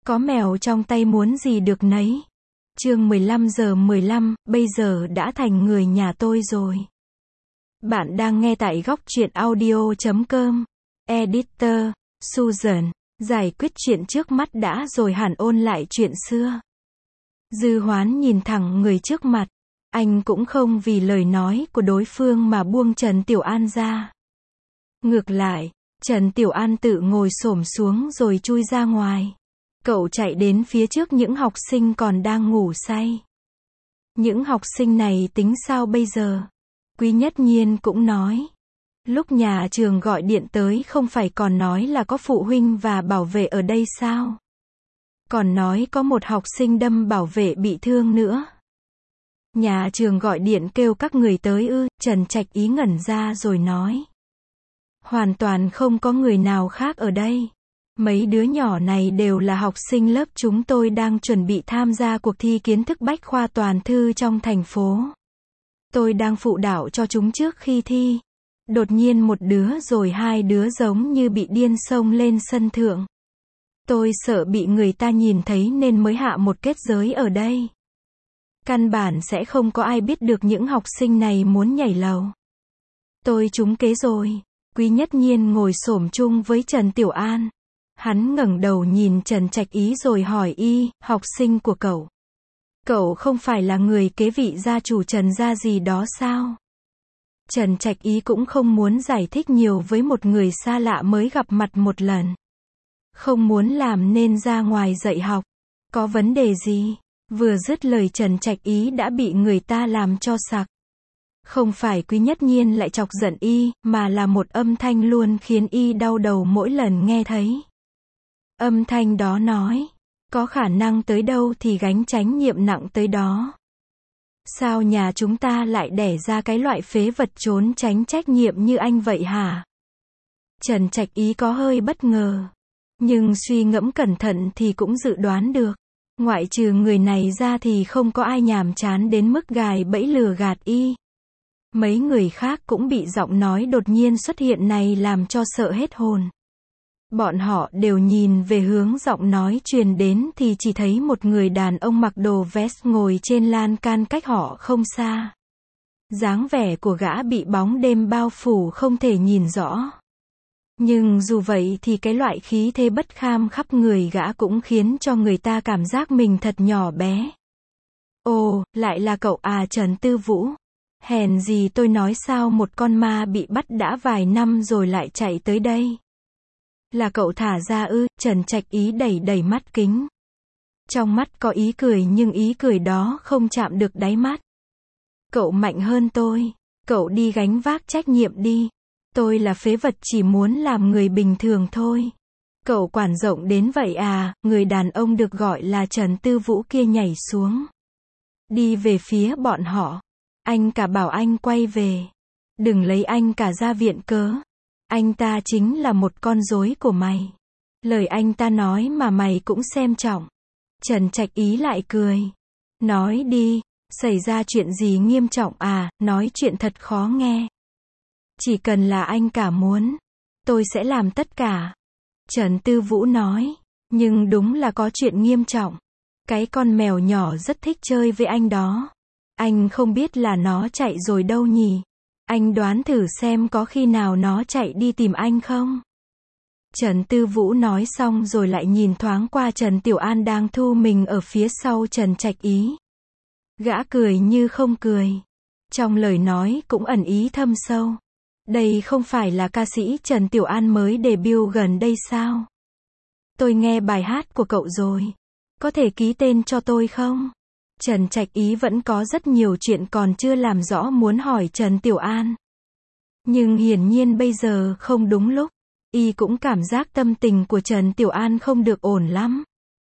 Có mèo trong tay muốn gì được nấy. Chương 15:15, bây giờ đã thành người nhà tôi rồi. Bạn đang nghe tại góc truyện audio.com. Editor, Susan. Giải quyết chuyện trước mắt đã rồi hẳn ôn lại chuyện xưa. Dư Hoán nhìn thẳng người trước mặt. Anh cũng không vì lời nói của đối phương mà buông Trần Tiểu An ra. Ngược lại, Trần Tiểu An tự ngồi xổm xuống rồi chui ra ngoài. Cậu chạy đến phía trước những học sinh còn đang ngủ say. Những học sinh này tính sao bây giờ? Quý Nhất Nhiên cũng nói. Lúc nhà trường gọi điện tới không phải còn nói là có phụ huynh và bảo vệ ở đây sao? Còn nói có một học sinh đâm bảo vệ bị thương nữa. Nhà trường gọi điện kêu các người tới ư? Trần Trạch Ý ngẩn ra rồi nói. Hoàn toàn không có người nào khác ở đây. Mấy đứa nhỏ này đều là học sinh lớp chúng tôi đang chuẩn bị tham gia cuộc thi kiến thức bách khoa toàn thư trong thành phố. Tôi đang phụ đạo cho chúng trước khi thi. Đột nhiên một đứa rồi hai đứa giống như bị điên xông lên sân thượng. Tôi sợ bị người ta nhìn thấy nên mới hạ một kết giới ở đây. Căn bản sẽ không có ai biết được những học sinh này muốn nhảy lầu. Tôi trúng kế rồi. Quý Nhất Nhiên ngồi xổm chung với Trần Tiểu An. Hắn ngẩng đầu nhìn Trần Trạch Ý rồi hỏi học sinh của cậu. Cậu không phải là người kế vị gia chủ Trần gia gì đó sao? Trần Trạch Ý cũng không muốn giải thích nhiều với một người xa lạ mới gặp mặt một lần. Không muốn làm nên ra ngoài dạy học. Có vấn đề gì? Vừa dứt lời Trần Trạch Ý đã bị người ta làm cho sặc. Không phải Quý Nhất Nhiên lại chọc giận mà là một âm thanh luôn khiến đau đầu mỗi lần nghe thấy. Âm thanh đó nói, có khả năng tới đâu thì gánh trách nhiệm nặng tới đó. Sao nhà chúng ta lại đẻ ra cái loại phế vật trốn tránh trách nhiệm như anh vậy hả? Trần Trạch Ý có hơi bất ngờ. Nhưng suy ngẫm cẩn thận thì cũng dự đoán được. Ngoại trừ người này ra thì không có ai nhàm chán đến mức gài bẫy lừa gạt Mấy người khác cũng bị giọng nói đột nhiên xuất hiện này làm cho sợ hết hồn. Bọn họ đều nhìn về hướng giọng nói truyền đến thì chỉ thấy một người đàn ông mặc đồ vest ngồi trên lan can cách họ không xa. Dáng vẻ của gã bị bóng đêm bao phủ không thể nhìn rõ. Nhưng dù vậy thì cái loại khí thế bất kham khắp người gã cũng khiến cho người ta cảm giác mình thật nhỏ bé. Ồ, lại là cậu à Trần Tư Vũ. Hèn gì tôi nói sao một con ma bị bắt đã vài năm rồi lại chạy tới đây. Là cậu thả ra ư? Trần Trạch Ý đẩy mắt kính. Trong mắt có ý cười nhưng ý cười đó không chạm được đáy mắt. Cậu mạnh hơn tôi. Cậu đi gánh vác trách nhiệm đi. Tôi là phế vật chỉ muốn làm người bình thường thôi. Cậu quản rộng đến vậy à? Người đàn ông được gọi là Trần Tư Vũ kia nhảy xuống. Đi về phía bọn họ. Anh cả bảo anh quay về. Đừng lấy anh cả ra viện cớ. Anh ta chính là một con rối của mày. Lời anh ta nói mà mày cũng xem trọng. Trần Trạch Ý lại cười. Nói đi, xảy ra chuyện gì nghiêm trọng à? Nói chuyện thật khó nghe. Chỉ cần là anh cả muốn, tôi sẽ làm tất cả. Trần Tư Vũ nói. Nhưng đúng là có chuyện nghiêm trọng. Cái con mèo nhỏ rất thích chơi với anh đó. Anh không biết là nó chạy rồi đâu nhỉ? Anh đoán thử xem có khi nào nó chạy đi tìm anh không? Trần Tư Vũ nói xong rồi lại nhìn thoáng qua Trần Tiểu An đang thu mình ở phía sau Trần Trạch Ý. Gã cười như không cười. Trong lời nói cũng ẩn ý thâm sâu. Đây không phải là ca sĩ Trần Tiểu An mới debut gần đây sao? Tôi nghe bài hát của cậu rồi. Có thể ký tên cho tôi không? Trần Trạch Ý vẫn có rất nhiều chuyện còn chưa làm rõ muốn hỏi Trần Tiểu An. Nhưng hiển nhiên bây giờ không đúng lúc. Cũng cảm giác tâm tình của Trần Tiểu An không được ổn lắm.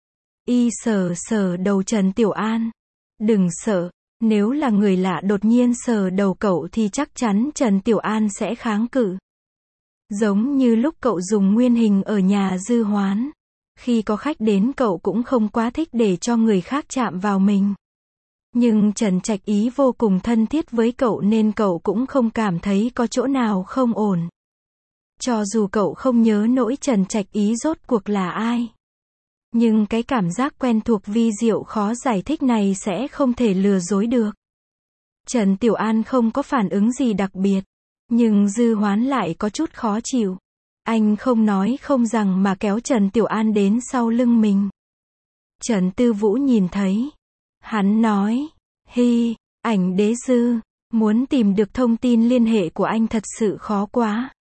Sờ đầu Trần Tiểu An. Đừng sợ, nếu là người lạ đột nhiên sờ đầu cậu thì chắc chắn Trần Tiểu An sẽ kháng cự. Giống như lúc cậu dùng nguyên hình ở nhà Dư Hoán. Khi có khách đến cậu cũng không quá thích để cho người khác chạm vào mình. Nhưng Trần Trạch Ý vô cùng thân thiết với cậu nên cậu cũng không cảm thấy có chỗ nào không ổn. Cho dù cậu không nhớ nổi Trần Trạch Ý rốt cuộc là ai. Nhưng cái cảm giác quen thuộc vi diệu khó giải thích này sẽ không thể lừa dối được. Trần Tiểu An không có phản ứng gì đặc biệt. Nhưng Dư Hoán lại có chút khó chịu. Anh không nói không rằng mà kéo Trần Tiểu An đến sau lưng mình. Trần Tư Vũ nhìn thấy. Hắn nói, hi, ảnh đế Dư, muốn tìm được thông tin liên hệ của anh thật sự khó quá.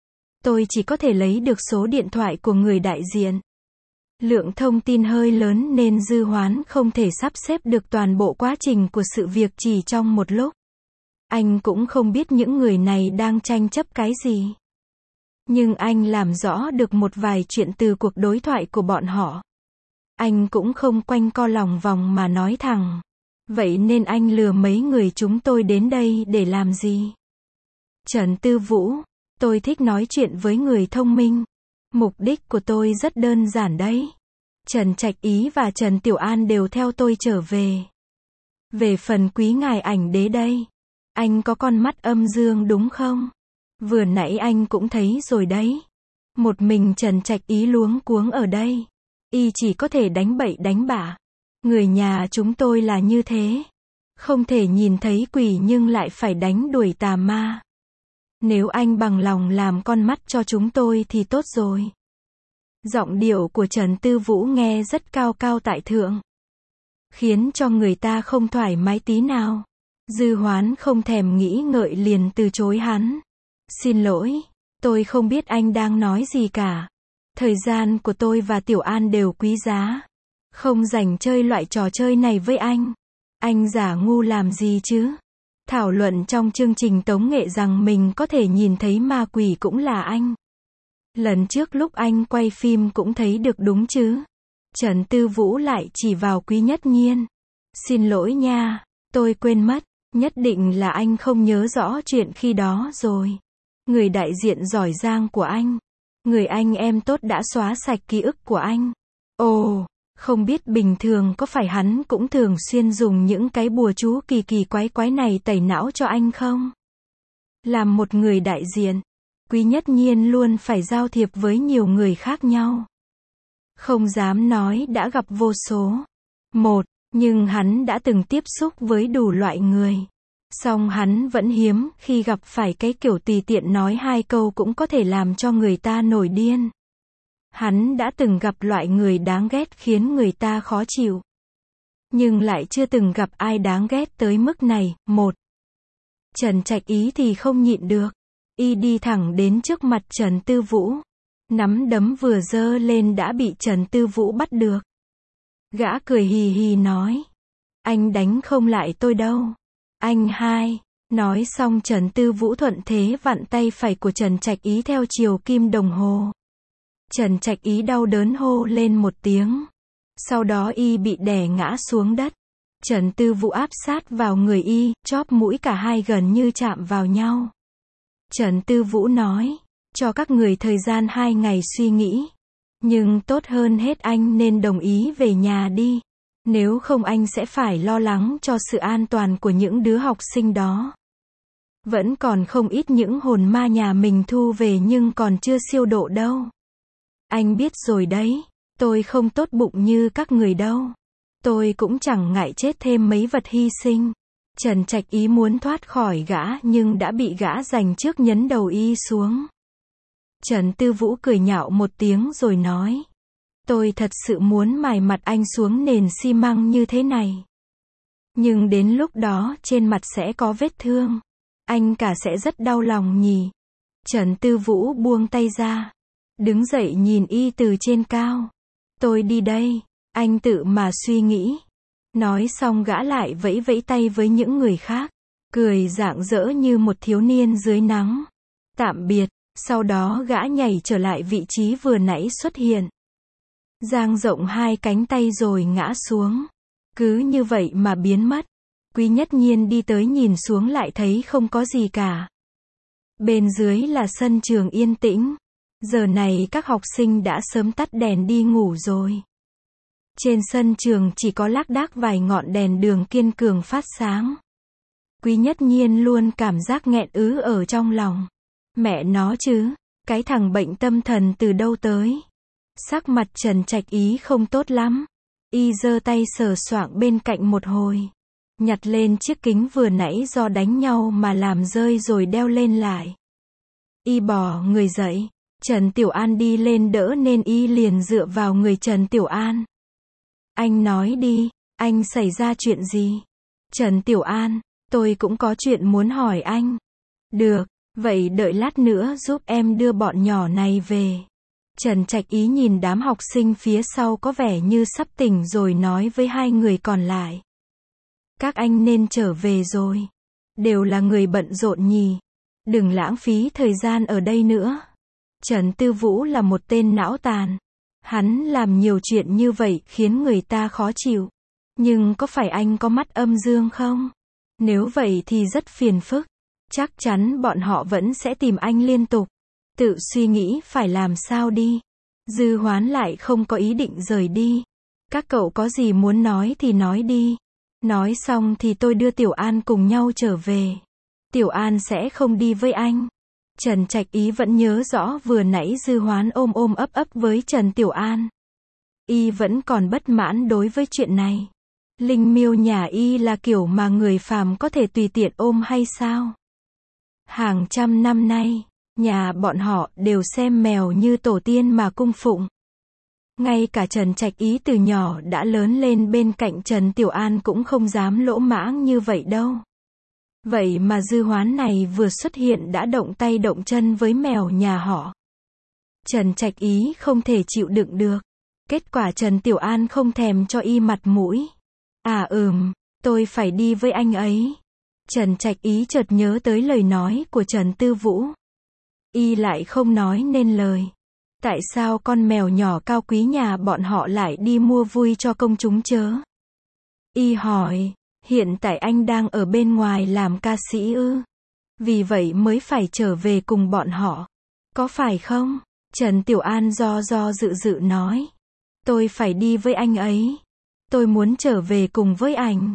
Tôi chỉ có thể lấy được số điện thoại của người đại diện. Lượng thông tin hơi lớn nên Dư Hoán không thể sắp xếp được toàn bộ quá trình của sự việc chỉ trong một lúc. Anh cũng không biết những người này đang tranh chấp cái gì. Nhưng anh làm rõ được một vài chuyện từ cuộc đối thoại của bọn họ. Anh cũng không quanh co lòng vòng mà nói thẳng. Vậy nên anh lừa mấy người chúng tôi đến đây để làm gì? Trần Tư Vũ, tôi thích nói chuyện với người thông minh. Mục đích của tôi rất đơn giản đấy. Trần Trạch Ý và Trần Tiểu An đều theo tôi trở về. Về phần quý ngài ảnh đế đây. Anh có con mắt âm dương đúng không? Vừa nãy anh cũng thấy rồi đấy. Một mình Trần Trạch Ý luống cuống ở đây. Y chỉ có thể đánh bậy đánh bạ. Người nhà chúng tôi là như thế. Không thể nhìn thấy quỷ nhưng lại phải đánh đuổi tà ma. Nếu anh bằng lòng làm con mắt cho chúng tôi thì tốt rồi. Giọng điệu của Trần Tư Vũ nghe rất cao cao tại thượng. Khiến cho người ta không thoải mái tí nào. Dư Hoán không thèm nghĩ ngợi liền từ chối hắn. Xin lỗi, tôi không biết anh đang nói gì cả. Thời gian của tôi và Tiểu An đều quý giá. Không rảnh chơi loại trò chơi này với anh. Anh giả ngu làm gì chứ? Thảo luận trong chương trình tống nghệ rằng mình có thể nhìn thấy ma quỷ cũng là anh. Lần trước lúc anh quay phim cũng thấy được đúng chứ? Trần Tư Vũ lại chỉ vào Quý Nhất Nhiên. Xin lỗi nha, tôi quên mất. Nhất định là anh không nhớ rõ chuyện khi đó rồi. Người đại diện giỏi giang của anh. Người anh em tốt đã xóa sạch ký ức của anh. Ồ, không biết bình thường có phải hắn cũng thường xuyên dùng những cái bùa chú kỳ kỳ quái quái này tẩy não cho anh không? Làm một người đại diện, Quý Nhất Nhiên luôn phải giao thiệp với nhiều người khác nhau. Không dám nói đã gặp vô số. Nhưng hắn đã từng tiếp xúc với đủ loại người. Song hắn vẫn hiếm khi gặp phải cái kiểu tùy tiện nói hai câu cũng có thể làm cho người ta nổi điên. Hắn đã từng gặp loại người đáng ghét khiến người ta khó chịu. Nhưng lại chưa từng gặp ai đáng ghét tới mức này. Trần Trạch Ý thì không nhịn được. Y đi thẳng đến trước mặt Trần Tư Vũ. Nắm đấm vừa giơ lên đã bị Trần Tư Vũ bắt được. Gã cười hì hì nói. Anh đánh không lại tôi đâu. Anh hai. Nói xong Trần Tư Vũ thuận thế vặn tay phải của Trần Trạch Ý theo chiều kim đồng hồ. Trần Trạch Ý đau đớn hô lên một tiếng. Sau đó y bị đè ngã xuống đất. Trần Tư Vũ áp sát vào người y, chóp mũi cả hai gần như chạm vào nhau. Trần Tư Vũ nói, cho các người thời gian 2 ngày suy nghĩ. Nhưng tốt hơn hết anh nên đồng ý về nhà đi. Nếu không anh sẽ phải lo lắng cho sự an toàn của những đứa học sinh đó. Vẫn còn không ít những hồn ma nhà mình thu về nhưng còn chưa siêu độ đâu. Anh biết rồi đấy, tôi không tốt bụng như các người đâu. Tôi cũng chẳng ngại chết thêm mấy vật hy sinh. Trần Trạch Ý muốn thoát khỏi gã nhưng đã bị gã giành trước nhấn đầu y xuống. Trần Tư Vũ cười nhạo một tiếng rồi nói. Tôi thật sự muốn mài mặt anh xuống nền xi măng như thế này. Nhưng đến lúc đó trên mặt sẽ có vết thương. Anh cả sẽ rất đau lòng nhỉ. Trần Tư Vũ buông tay ra. Đứng dậy nhìn y từ trên cao. Tôi đi đây. Anh tự mà suy nghĩ. Nói xong gã lại vẫy vẫy tay với những người khác. Cười rạng rỡ như một thiếu niên dưới nắng. Tạm biệt. Sau đó gã nhảy trở lại vị trí vừa nãy xuất hiện. Dang rộng 2 cánh tay rồi ngã xuống. Cứ như vậy mà biến mất. Quý Nhất Nhiên đi tới nhìn xuống lại thấy không có gì cả. Bên dưới là sân trường yên tĩnh. Giờ này các học sinh đã sớm tắt đèn đi ngủ rồi. Trên sân trường chỉ có lác đác vài ngọn đèn đường kiên cường phát sáng. Quý Nhất Nhiên luôn cảm giác nghẹn ứ ở trong lòng. Mẹ nó chứ, cái thằng bệnh tâm thần từ đâu tới. Sắc mặt Trần Trạch Ý không tốt lắm. Y giơ tay sờ soạng bên cạnh một hồi. Nhặt lên chiếc kính vừa nãy do đánh nhau mà làm rơi rồi đeo lên lại. Y bỏ người dậy. Trần Tiểu An đi lên đỡ nên Y liền dựa vào người Trần Tiểu An. Anh nói đi, anh xảy ra chuyện gì? Trần Tiểu An, tôi cũng có chuyện muốn hỏi anh. Được, vậy đợi lát nữa giúp em đưa bọn nhỏ này về. Trần Trạch Ý nhìn đám học sinh phía sau có vẻ như sắp tỉnh rồi nói với hai người còn lại. Các anh nên trở về rồi. Đều là người bận rộn nhỉ. Đừng lãng phí thời gian ở đây nữa. Trần Tư Vũ là một tên não tàn. Hắn làm nhiều chuyện như vậy khiến người ta khó chịu. Nhưng có phải anh có mắt âm dương không? Nếu vậy thì rất phiền phức. Chắc chắn bọn họ vẫn sẽ tìm anh liên tục. Tự suy nghĩ phải làm sao đi. Dư Hoán lại không có ý định rời đi. Các cậu có gì muốn nói thì nói đi. Nói xong thì tôi đưa Tiểu An cùng nhau trở về. Tiểu An sẽ không đi với anh. Trần Trạch Ý vẫn nhớ rõ vừa nãy Dư Hoán ôm ôm ấp ấp với Trần Tiểu An. Y vẫn còn bất mãn đối với chuyện này. Linh miêu nhà Y là kiểu mà người phàm có thể tùy tiện ôm hay sao? Hàng trăm năm nay, nhà bọn họ đều xem mèo như tổ tiên mà cung phụng. Ngay cả Trần Trạch Ý từ nhỏ đã lớn lên bên cạnh Trần Tiểu An cũng không dám lỗ mãng như vậy đâu. Vậy mà Dư Hoán này vừa xuất hiện đã động tay động chân với mèo nhà họ. Trần Trạch Ý không thể chịu đựng được. Kết quả Trần Tiểu An không thèm cho Y mặt mũi. Tôi phải đi với anh ấy. Trần Trạch Ý chợt nhớ tới lời nói của Trần Tư Vũ. Y lại không nói nên lời. Tại sao con mèo nhỏ cao quý nhà bọn họ lại đi mua vui cho công chúng chớ? Y hỏi, hiện tại anh đang ở bên ngoài làm ca sĩ ư? Vì vậy mới phải trở về cùng bọn họ. Có phải không? Trần Tiểu An do dự nói. Tôi phải đi với anh ấy. Tôi muốn trở về cùng với anh.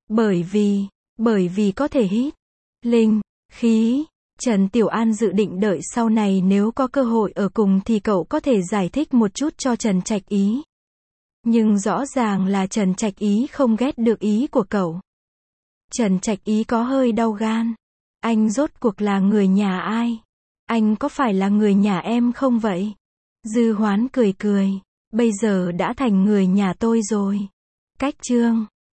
Bởi vì có thể hít linh khí. Trần Tiểu An dự định đợi sau này nếu có cơ hội ở cùng thì cậu có thể giải thích một chút cho Trần Trạch Ý. Nhưng rõ ràng là Trần Trạch Ý không ghét được ý của cậu. Trần Trạch Ý có hơi đau gan. Anh rốt cuộc là người nhà ai? Anh có phải là người nhà em không vậy? Dư Hoán cười. Bây giờ đã thành người nhà tôi rồi. Cách chương